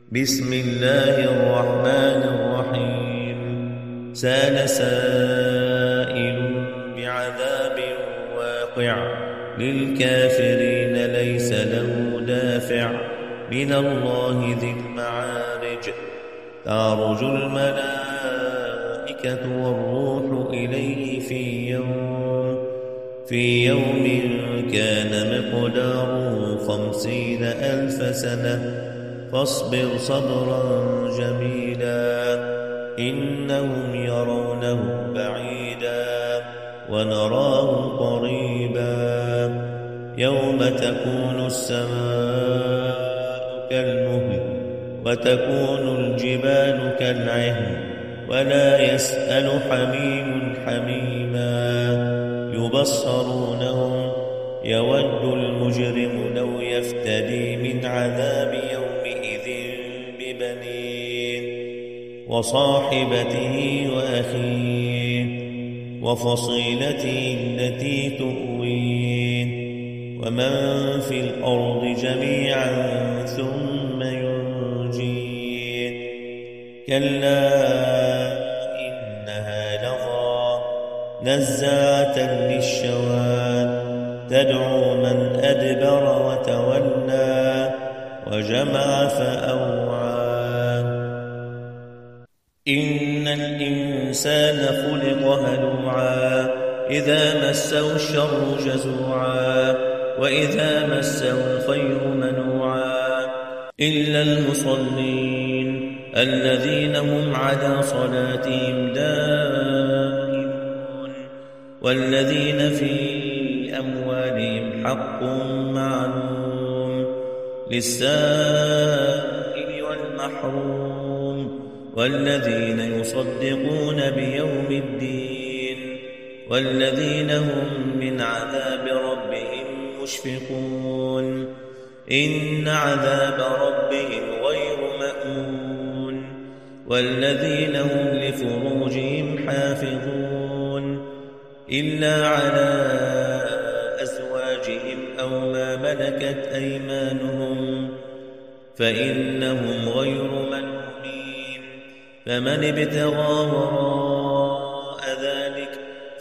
بسم الله الرحمن الرحيم. سأل سائل بعذاب واقع للكافرين ليس له دافع من الله ذي المعارج. تعرج الملائكة والروح إليه في يوم كان مقداره 50,000 سنة فاصبر صبرا جميلا إنهم يرونه بعيدا ونراه قريبا. يوم تكون السماء كالمهل وتكون الجبال كالعهن ولا يسأل حميم حميما. يبصرونهم يود المجرم لو يفتدي من عذاب يومئذ ببنيه وصاحبته وأخيه وفصيلته التي تؤويه ومن في الأرض جميعا ثم ينجيه. كلا إنها لظى نزاعة للشوى تدعو من أدبر وتولى وجمع فأوعى. إن الإنسان خلق هلوعا إذا مسه الشر جزوعا وإذا مسه الخير منوعا إلا المصلين الذين هم على صلاتهم دائمون والذين في أموالهم حق معلوم للسائل والمحروم والذين يصدقون بيوم الدين والذين هم من عذاب ربهم مشفقون. إن عذاب ربهم غير مأمون والذين هم لفروجهم حافظون إلا على أزواجهم أو ما ملكت أيمانهم فإنهم غير ملومين. فمن ابتغى وراء ذلك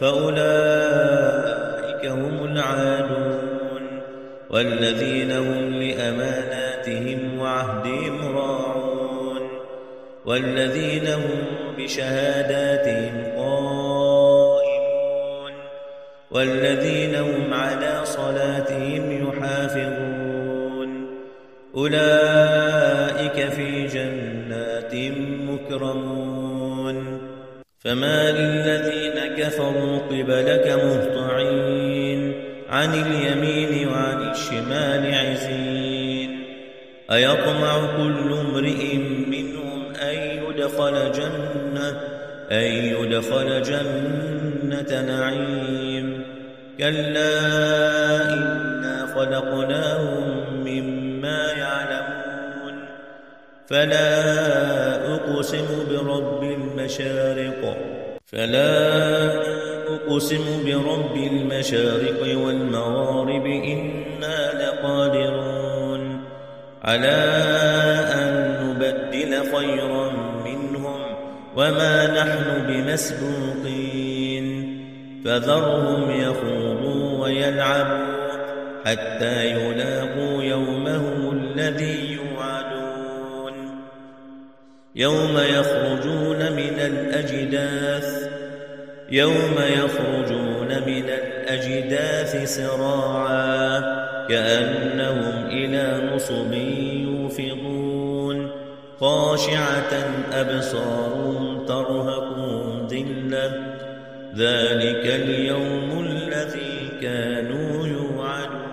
فأولئك هم العادون والذين هم لأماناتهم وعهدهم راعون والذين هم بشهاداتهم قائمون والذين هم على صلاتهم يحافظون أولئك في جنات مكرمون. فما للذين كفروا قبلك مهطعين عن اليمين وعن الشمال عزين. أيطمع كل امرئ منهم أن يدخل جنة نعيم. كلا إنا خلقناهم مما يعلمون. فلا أقسم برب المشارق والمغارب إنا لقادرون على أن نبدل خيرا منهم وما نحن بمسبوقين. فذرهم يخوضوا ويلعبوا حتى يلاقوا يومهم الذي يوعدون. يوم يخرجون من الأجداث سراعا كأنهم إلى نصب يوفضون. خاشعة أبصارهم ترهقهم ذلة ذلك اليوم الذي كانوا يوعدون.